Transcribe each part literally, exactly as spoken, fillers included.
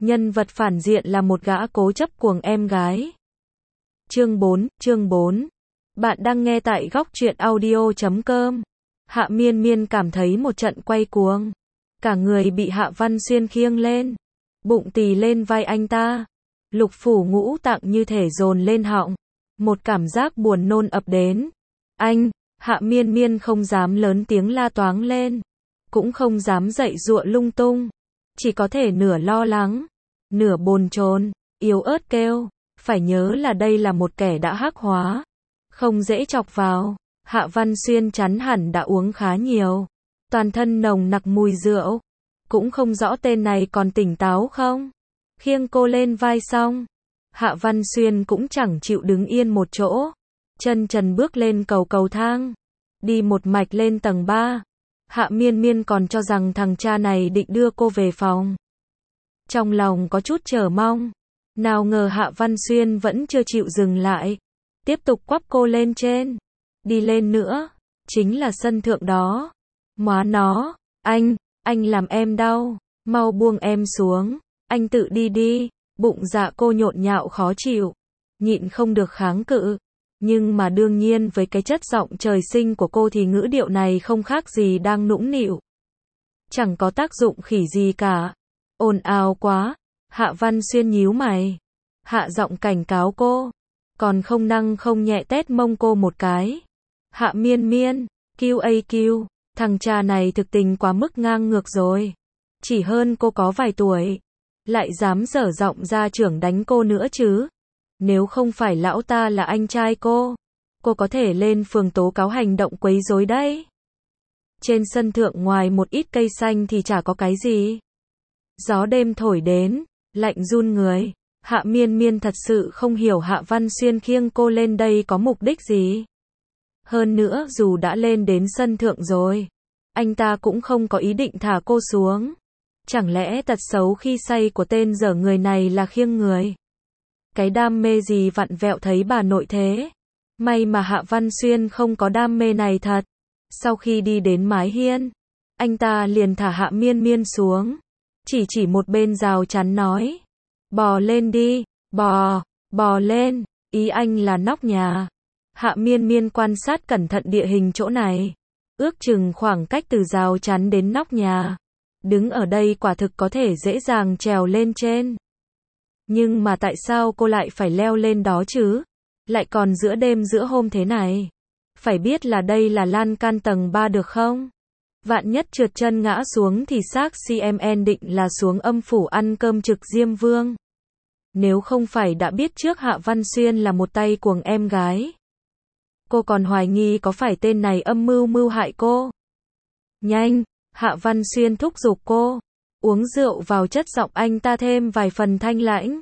Nhân vật phản diện là một gã cố chấp cuồng em gái. Chương bốn, chương bốn. Bạn đang nghe tại góc truyện audio chấm com. Hạ Miên Miên cảm thấy một trận quay cuồng. Cả người bị Hạ Văn Xuyên khiêng lên. Bụng tì lên vai anh ta. Lục phủ ngũ tạng như thể dồn lên họng. Một cảm giác buồn nôn ập đến. Anh, Hạ Miên Miên không dám lớn tiếng la toáng lên. Cũng không dám dậy dụa lung tung. Chỉ có thể nửa lo lắng, nửa bồn chồn, yếu ớt kêu. Phải nhớ là đây là một kẻ đã hắc hóa. Không dễ chọc vào. Hạ Văn Xuyên chắn hẳn đã uống khá nhiều. Toàn thân nồng nặc mùi rượu. Cũng không rõ tên này còn tỉnh táo không. Khiêng cô lên vai xong. Hạ Văn Xuyên cũng chẳng chịu đứng yên một chỗ. Chân trần bước lên cầu cầu thang. Đi một mạch lên tầng ba. Hạ Miên Miên còn cho rằng thằng cha này định đưa cô về phòng. Trong lòng có chút chờ mong. Nào ngờ Hạ Văn Xuyên vẫn chưa chịu dừng lại. Tiếp tục quắp cô lên trên. Đi lên nữa. Chính là sân thượng đó. Móa nó. Anh, anh làm em đau. Mau buông em xuống. Anh tự đi đi. Bụng dạ cô nhộn nhạo khó chịu. Nhịn không được kháng cự. Nhưng mà đương nhiên với cái chất giọng trời sinh của cô thì ngữ điệu này không khác gì đang nũng nịu. Chẳng có tác dụng khỉ gì cả. Ồn ào quá. Hạ Văn Xuyên nhíu mày. Hạ giọng cảnh cáo cô. Còn không năng không nhẹ tét mông cô một cái. Hạ Miên Miên, kiu a kiu, thằng cha này thực tình quá mức ngang ngược rồi. Chỉ hơn cô có vài tuổi. Lại dám dở giọng ra trưởng đánh cô nữa chứ. Nếu không phải lão ta là anh trai cô, cô có thể lên phường tố cáo hành động quấy rối đấy. Trên sân thượng ngoài một ít cây xanh thì chả có cái gì. Gió đêm thổi đến, lạnh run người. Hạ Miên Miên thật sự không hiểu Hạ Văn Xuyên khiêng cô lên đây có mục đích gì. Hơn nữa dù đã lên đến sân thượng rồi, anh ta cũng không có ý định thả cô xuống. Chẳng lẽ tật xấu khi say của tên dở người này là khiêng người? Cái đam mê gì vặn vẹo thấy bà nội thế? May mà Hạ Văn Xuyên không có đam mê này thật. Sau khi đi đến mái hiên, anh ta liền thả Hạ Miên Miên xuống. Chỉ chỉ một bên rào chắn nói. Bò lên đi, bò, bò lên, ý anh là nóc nhà. Hạ Miên Miên quan sát cẩn thận địa hình chỗ này. Ước chừng khoảng cách từ rào chắn đến nóc nhà. Đứng ở đây quả thực có thể dễ dàng trèo lên trên. Nhưng mà tại sao cô lại phải leo lên đó chứ? Lại còn giữa đêm giữa hôm thế này. Phải biết là đây là lan can tầng ba được không? Vạn nhất trượt chân ngã xuống thì xác xê em en định là xuống âm phủ ăn cơm trực Diêm Vương. Nếu không phải đã biết trước Hạ Văn Xuyên là một tay cuồng em gái. Cô còn hoài nghi có phải tên này âm mưu mưu hại cô. Nhanh, Hạ Văn Xuyên thúc giục cô. Uống rượu vào chất giọng anh ta thêm vài phần thanh lãnh.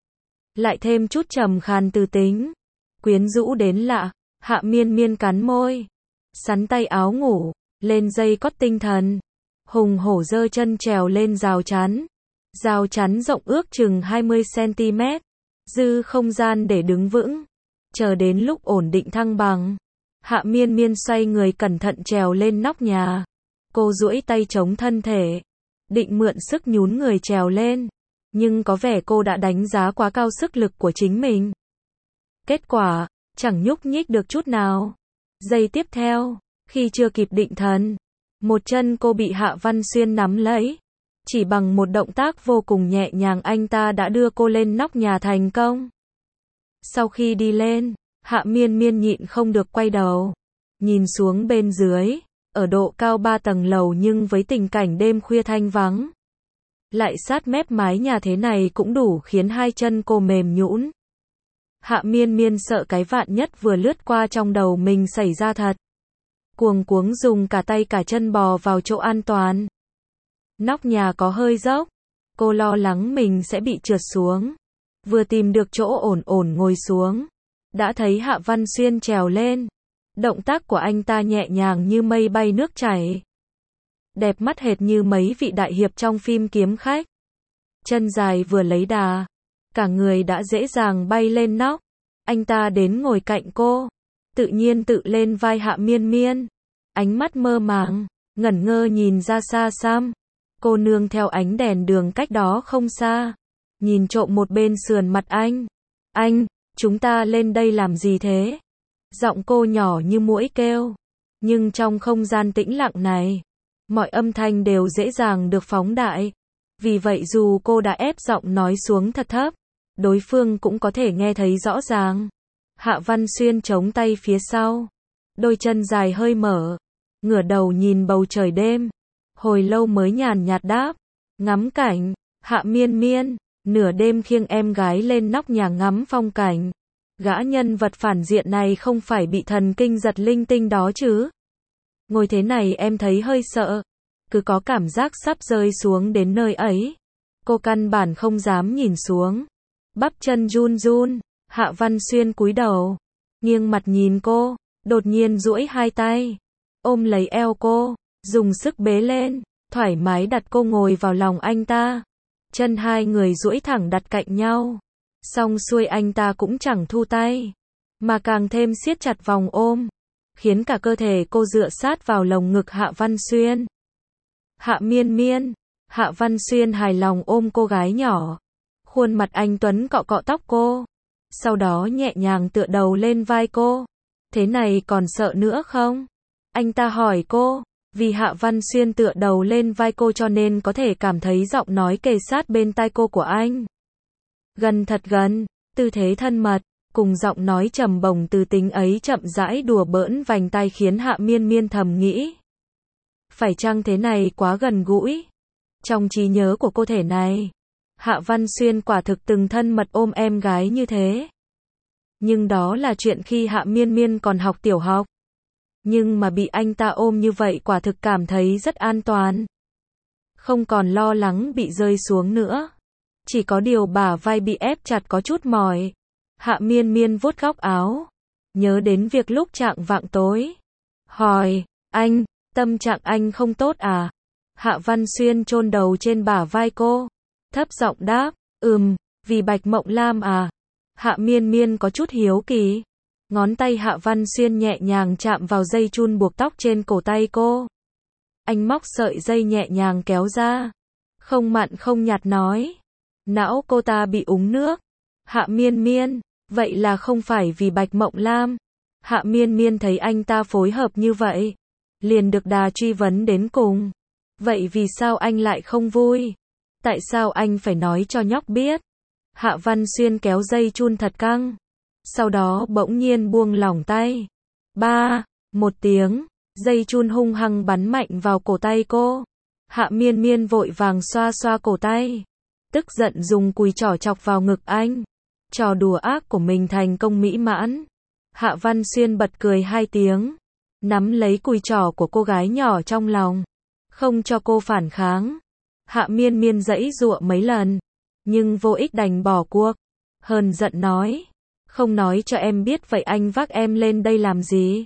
Lại thêm chút trầm khàn từ tính. Quyến rũ đến lạ. Hạ Miên Miên cắn môi. Sắn tay áo ngủ. Lên dây cót tinh thần. Hùng hổ giơ chân trèo lên rào chắn. Rào chắn rộng ước chừng hai mươi xăng-ti-mét. Dư không gian để đứng vững. Chờ đến lúc ổn định thăng bằng. Hạ Miên Miên xoay người cẩn thận trèo lên nóc nhà. Cô duỗi tay chống thân thể. Định mượn sức nhún người trèo lên. Nhưng có vẻ cô đã đánh giá quá cao sức lực của chính mình. Kết quả, chẳng nhúc nhích được chút nào. Giây tiếp theo, khi chưa kịp định thần, một chân cô bị Hạ Văn Xuyên nắm lấy. Chỉ bằng một động tác vô cùng nhẹ nhàng anh ta đã đưa cô lên nóc nhà thành công. Sau khi đi lên, Hạ Miên Miên nhịn không được quay đầu. Nhìn xuống bên dưới. Ở độ cao ba tầng lầu nhưng với tình cảnh đêm khuya thanh vắng. Lại sát mép mái nhà thế này cũng đủ khiến hai chân cô mềm nhũn. Hạ Miên Miên sợ cái vạn nhất vừa lướt qua trong đầu mình xảy ra thật. Cuồng cuống dùng cả tay cả chân bò vào chỗ an toàn. Nóc nhà có hơi dốc. Cô lo lắng mình sẽ bị trượt xuống. Vừa tìm được chỗ ổn ổn ngồi xuống. Đã thấy Hạ Văn Xuyên trèo lên. Động tác của anh ta nhẹ nhàng như mây bay nước chảy. Đẹp mắt hệt như mấy vị đại hiệp trong phim Kiếm Khách. Chân dài vừa lấy đà. Cả người đã dễ dàng bay lên nóc. Anh ta đến ngồi cạnh cô. Tự nhiên tự lên vai Hạ Miên Miên. Ánh mắt mơ màng, ngẩn ngơ nhìn ra xa xăm. Cô nương theo ánh đèn đường cách đó không xa. nhìn trộm một bên sườn mặt anh. Anh, chúng ta lên đây làm gì thế? Giọng cô nhỏ như muỗi kêu. Nhưng trong không gian tĩnh lặng này, mọi âm thanh đều dễ dàng được phóng đại. Vì vậy dù cô đã ép giọng nói xuống thật thấp, đối phương cũng có thể nghe thấy rõ ràng. Hạ Văn Xuyên chống tay phía sau, đôi chân dài hơi mở, ngửa đầu nhìn bầu trời đêm, hồi lâu mới nhàn nhạt đáp, ngắm cảnh. Hạ Miên Miên, nửa đêm khiêng em gái lên nóc nhà ngắm phong cảnh. Gã nhân vật phản diện này không phải bị thần kinh giật linh tinh đó chứ? Ngồi thế này em thấy hơi sợ, cứ có cảm giác sắp rơi xuống đến nơi ấy. Cô căn bản không dám nhìn xuống, bắp chân run run. Hạ Văn Xuyên cúi đầu, nghiêng mặt nhìn cô, đột nhiên duỗi hai tay, ôm lấy eo cô, dùng sức bế lên, thoải mái đặt cô ngồi vào lòng anh ta. Chân hai người duỗi thẳng đặt cạnh nhau. Xong xuôi anh ta cũng chẳng thu tay, mà càng thêm siết chặt vòng ôm, khiến cả cơ thể cô dựa sát vào lồng ngực Hạ Văn Xuyên. Hạ Miên Miên, Hạ Văn Xuyên hài lòng ôm cô gái nhỏ. Khuôn mặt anh tuấn cọ cọ tóc cô, sau đó nhẹ nhàng tựa đầu lên vai cô. Thế này còn sợ nữa không? Anh ta hỏi cô. Vì Hạ Văn Xuyên tựa đầu lên vai cô cho nên có thể cảm thấy giọng nói kề sát bên tai cô của anh. Gần thật gần, tư thế thân mật, cùng giọng nói trầm bổng từ tính ấy chậm rãi đùa bỡn vành tai khiến Hạ Miên Miên thầm nghĩ. Phải chăng thế này quá gần gũi? Trong trí nhớ của cô thể này, Hạ Văn Xuyên quả thực từng thân mật ôm em gái như thế. Nhưng đó là chuyện khi Hạ Miên Miên còn học tiểu học. Nhưng mà bị anh ta ôm như vậy quả thực cảm thấy rất an toàn. Không còn lo lắng bị rơi xuống nữa. Chỉ có điều bả vai bị ép chặt có chút mỏi. Hạ Miên Miên vuốt góc áo, nhớ đến việc lúc chạng vạng tối. Hỏi, anh, tâm trạng anh không tốt à? Hạ Văn Xuyên chôn đầu trên bả vai cô, thấp giọng đáp, ừm, vì Bạch Mộng Lam à? Hạ Miên Miên có chút hiếu kỳ. Ngón tay Hạ Văn Xuyên nhẹ nhàng chạm vào dây chun buộc tóc trên cổ tay cô. Anh móc sợi dây nhẹ nhàng kéo ra. Không mặn không nhạt nói. Não cô ta bị úng nước. Hạ Miên Miên, vậy là không phải vì Bạch Mộng Lam. Hạ Miên Miên thấy anh ta phối hợp như vậy, liền được đà truy vấn đến cùng. Vậy vì sao anh lại không vui? Tại sao anh phải nói cho nhóc biết? Hạ Văn Xuyên kéo dây chun thật căng. Sau đó bỗng nhiên buông lỏng tay. Ba, một tiếng, dây chun hung hăng bắn mạnh vào cổ tay cô. Hạ Miên Miên vội vàng xoa xoa cổ tay, tức giận dùng cùi trỏ chọc vào ngực anh. Trò đùa ác của mình thành công mỹ mãn. Hạ Văn Xuyên bật cười hai tiếng, nắm lấy cùi trỏ của cô gái nhỏ trong lòng, không cho cô phản kháng. Hạ Miên Miên giãy giụa mấy lần, nhưng vô ích đành bỏ cuộc. Hờn giận nói, không nói cho em biết vậy anh vác em lên đây làm gì?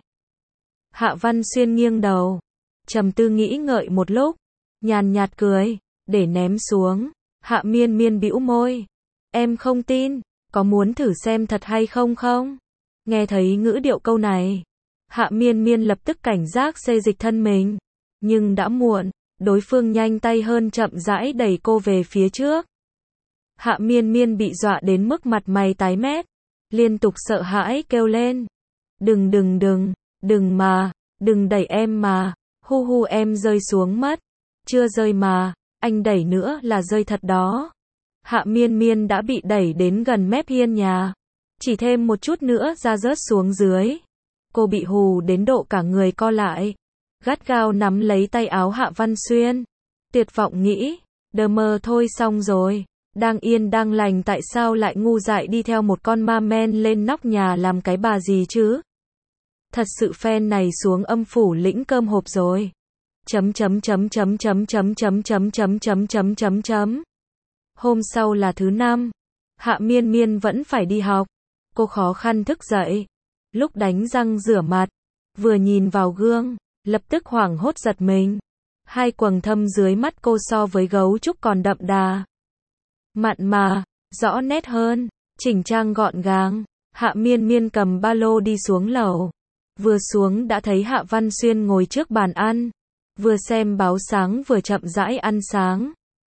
Hạ Văn Xuyên nghiêng đầu, trầm tư nghĩ ngợi một lúc, nhàn nhạt cười, để ném xuống. Hạ Miên Miên bĩu môi, em không tin, có muốn thử xem thật hay không không? Nghe thấy ngữ điệu câu này, Hạ Miên Miên lập tức cảnh giác xê dịch thân mình, nhưng đã muộn, đối phương nhanh tay hơn chậm rãi đẩy cô về phía trước. Hạ Miên Miên bị dọa đến mức mặt mày tái mét, liên tục sợ hãi kêu lên. Đừng đừng đừng, đừng mà, đừng đẩy em mà, hu hu em rơi xuống mất. Chưa rơi mà, anh đẩy nữa là rơi thật đó. Hạ Miên Miên đã bị đẩy đến gần mép hiên nhà. Chỉ thêm một chút nữa ra rớt xuống dưới. Cô bị hù đến độ cả người co lại, gắt gao nắm lấy tay áo Hạ Văn Xuyên. Tuyệt vọng nghĩ, đờ mờ thôi xong rồi. Đang yên đang lành tại sao lại ngu dại đi theo một con ma men lên nóc nhà làm cái bà gì chứ? Thật sự fan này xuống âm phủ lĩnh cơm hộp rồi. Chấm chấm chấm chấm chấm chấm chấm chấm chấm chấm chấm chấm chấm. Hôm sau là thứ năm. Hạ Miên Miên vẫn phải đi học. Cô khó khăn thức dậy. Lúc đánh răng rửa mặt, vừa nhìn vào gương, lập tức hoảng hốt giật mình. Hai quầng thâm dưới mắt cô so với gấu trúc còn đậm đà. Mặn mà, rõ nét hơn, chỉnh trang gọn gàng. Hạ Miên Miên cầm ba lô đi xuống lầu. Vừa xuống đã thấy Hạ Văn Xuyên ngồi trước bàn ăn, vừa xem báo sáng vừa chậm rãi ăn sáng.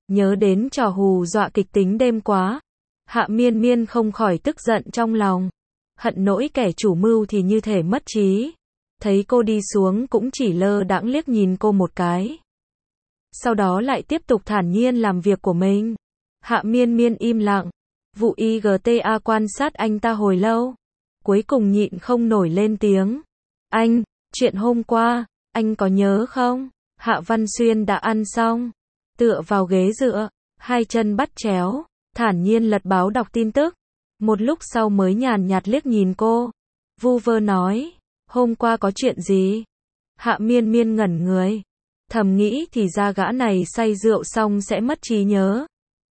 Nhớ đến trò hù dọa kịch tính đêm quá, Hạ Miên Miên không khỏi tức giận trong lòng. Hận nỗi kẻ chủ mưu thì như thể mất trí. Thấy cô đi xuống cũng chỉ lơ đãng liếc nhìn cô một cái. Sau đó lại tiếp tục thản nhiên làm việc của mình. Hạ Miên Miên im lặng. Vụ i giê tê a quan sát anh ta hồi lâu. Cuối cùng nhịn không nổi lên tiếng. Anh, chuyện hôm qua, anh có nhớ không? Hạ Văn Xuyên đã ăn xong. Tựa vào ghế dựa, hai chân bắt chéo, thản nhiên lật báo đọc tin tức. Một lúc sau mới nhàn nhạt liếc nhìn cô. Vu vơ nói, hôm qua có chuyện gì? Hạ Miên Miên ngẩn người. Thầm nghĩ thì ra gã này say rượu xong sẽ mất trí nhớ.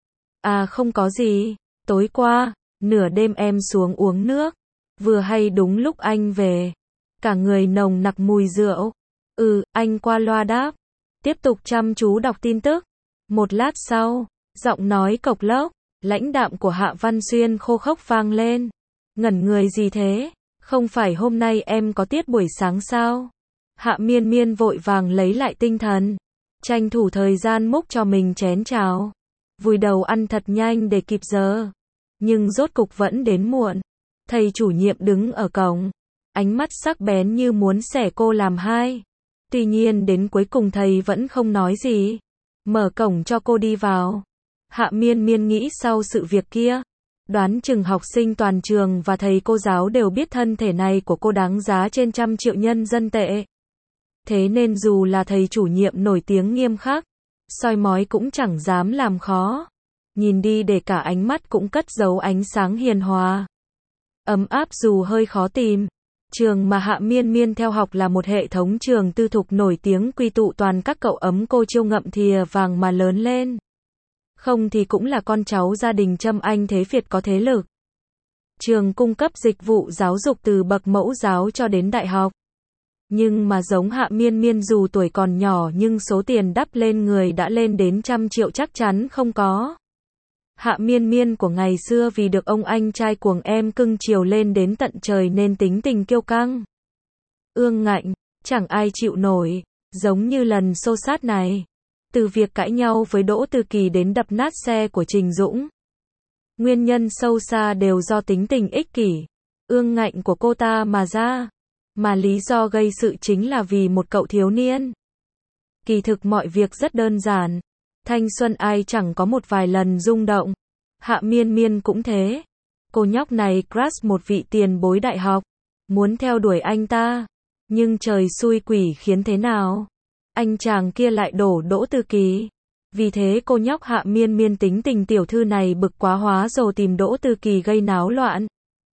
À không có gì, tối qua, nửa đêm em xuống uống nước. Vừa hay đúng lúc anh về. Cả người nồng nặc mùi rượu. Ừ, anh qua loa đáp. Tiếp tục chăm chú đọc tin tức. Một lát sau, giọng nói cộc lốc, lãnh đạm của Hạ Văn Xuyên khô khốc vang lên. Ngẩn người gì thế? Không phải hôm nay em có tiết buổi sáng sao? Hạ Miên Miên vội vàng lấy lại tinh thần. Tranh thủ thời gian múc cho mình chén cháo. Vùi đầu ăn thật nhanh để kịp giờ. Nhưng rốt cục vẫn đến muộn. Thầy chủ nhiệm đứng ở cổng. Ánh mắt sắc bén như muốn xẻ cô làm hai. Tuy nhiên đến cuối cùng thầy vẫn không nói gì. Mở cổng cho cô đi vào. Hạ Miên Miên nghĩ sau sự việc kia, đoán chừng học sinh toàn trường và thầy cô giáo đều biết thân thể này của cô đáng giá trên trăm triệu nhân dân tệ. Thế nên dù là thầy chủ nhiệm nổi tiếng nghiêm khắc, soi mói cũng chẳng dám làm khó. Nhìn đi để cả ánh mắt cũng cất giấu ánh sáng hiền hòa. Ấm áp dù hơi khó tìm. Trường mà Hạ Miên Miên theo học là một hệ thống trường tư thục nổi tiếng quy tụ toàn các cậu ấm cô chiêu ngậm thìa vàng mà lớn lên. Không thì cũng là con cháu gia đình Trâm Anh thế Việt có thế lực. Trường cung cấp dịch vụ giáo dục từ bậc mẫu giáo cho đến đại học. Nhưng mà giống Hạ Miên Miên dù tuổi còn nhỏ nhưng số tiền đắp lên người đã lên đến trăm triệu chắc chắn không có. Hạ Miên Miên của ngày xưa vì được ông anh trai cuồng em cưng chiều lên đến tận trời nên tính tình kiêu căng. Ương ngạnh, chẳng ai chịu nổi, giống như lần xô xát này. Từ việc cãi nhau với Đỗ Từ Kỳ đến đập nát xe của Trình Dũng. Nguyên nhân sâu xa đều do tính tình ích kỷ, ương ngạnh của cô ta mà ra. Mà lý do gây sự chính là vì một cậu thiếu niên. Kỳ thực mọi việc rất đơn giản. Thanh xuân ai chẳng có một vài lần rung động. Hạ Miên Miên cũng thế. Cô nhóc này crush một vị tiền bối đại học. Muốn theo đuổi anh ta. Nhưng trời xui quỷ khiến thế nào? Anh chàng kia lại đổ Đỗ Từ Kỳ. Vì thế cô nhóc Hạ Miên Miên tính tình tiểu thư này bực quá hóa rồi tìm Đỗ Từ Kỳ gây náo loạn.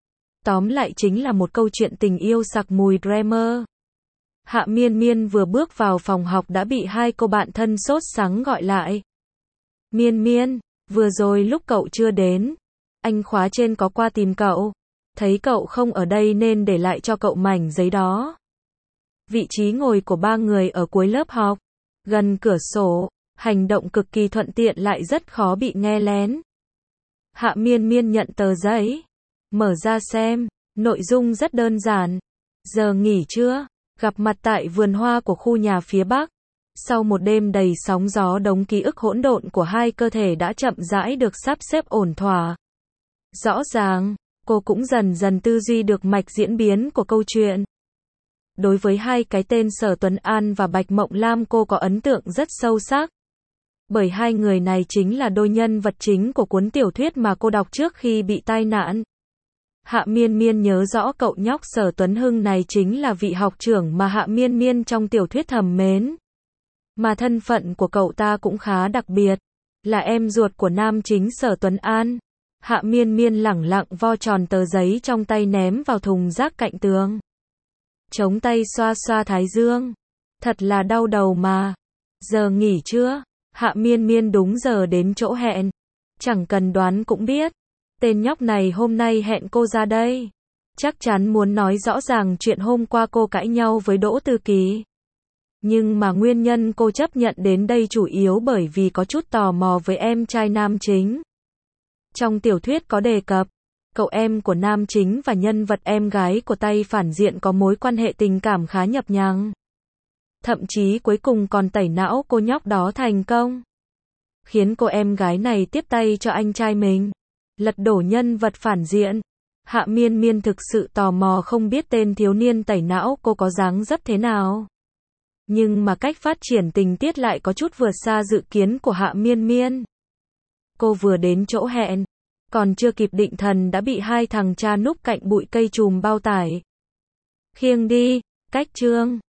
Tóm lại chính là một câu chuyện tình yêu sặc mùi drama. Hạ Miên Miên vừa bước vào phòng học đã bị hai cô bạn thân sốt sắng gọi lại. Miên Miên, vừa rồi lúc cậu chưa đến, anh khóa trên có qua tìm cậu. Thấy cậu không ở đây nên để lại cho cậu mảnh giấy đó. Vị trí ngồi của ba người ở cuối lớp học, gần cửa sổ, hành động cực kỳ thuận tiện lại rất khó bị nghe lén. Hạ Miên Miên nhận tờ giấy, mở ra xem, nội dung rất đơn giản. Giờ nghỉ trưa, gặp mặt tại vườn hoa của khu nhà phía Bắc. Sau một đêm đầy sóng gió đống ký ức hỗn độn của hai cơ thể đã chậm rãi được sắp xếp ổn thỏa. Rõ ràng, cô cũng dần dần tư duy được mạch diễn biến của câu chuyện. Đối với hai cái tên Sở Tuấn An và Bạch Mộng Lam cô có ấn tượng rất sâu sắc. Bởi hai người này chính là đôi nhân vật chính của cuốn tiểu thuyết mà cô đọc trước khi bị tai nạn. Hạ Miên Miên nhớ rõ cậu nhóc Sở Tuấn Hưng này chính là vị học trưởng mà Hạ Miên Miên trong tiểu thuyết thầm mến. Mà thân phận của cậu ta cũng khá đặc biệt, là em ruột của nam chính Sở Tuấn An. Hạ Miên Miên lẳng lặng vo tròn tờ giấy trong tay ném vào thùng rác cạnh tường. Chống tay xoa xoa thái dương. Thật là đau đầu mà. Giờ nghỉ trưa, Hạ Miên Miên đúng giờ đến chỗ hẹn. Chẳng cần đoán cũng biết. Tên nhóc này hôm nay hẹn cô ra đây. Chắc chắn muốn nói rõ ràng chuyện hôm qua cô cãi nhau với Đỗ Từ Kỳ. Nhưng mà nguyên nhân cô chấp nhận đến đây chủ yếu bởi vì có chút tò mò với em trai nam chính. Trong tiểu thuyết có đề cập, cậu em của nam chính và nhân vật em gái của tay phản diện có mối quan hệ tình cảm khá nhập nhằng. Thậm chí cuối cùng còn tẩy não cô nhóc đó thành công. khiến cô em gái này tiếp tay cho anh trai mình lật đổ nhân vật phản diện. Hạ Miên Miên thực sự tò mò không biết tên thiếu niên tẩy não cô có dáng dấp thế nào. Nhưng mà cách phát triển tình tiết lại có chút vượt xa dự kiến của Hạ Miên Miên. Cô vừa đến chỗ hẹn, còn chưa kịp định thần đã bị hai thằng cha núp cạnh bụi cây chùm bao tải khiêng đi. Cách chương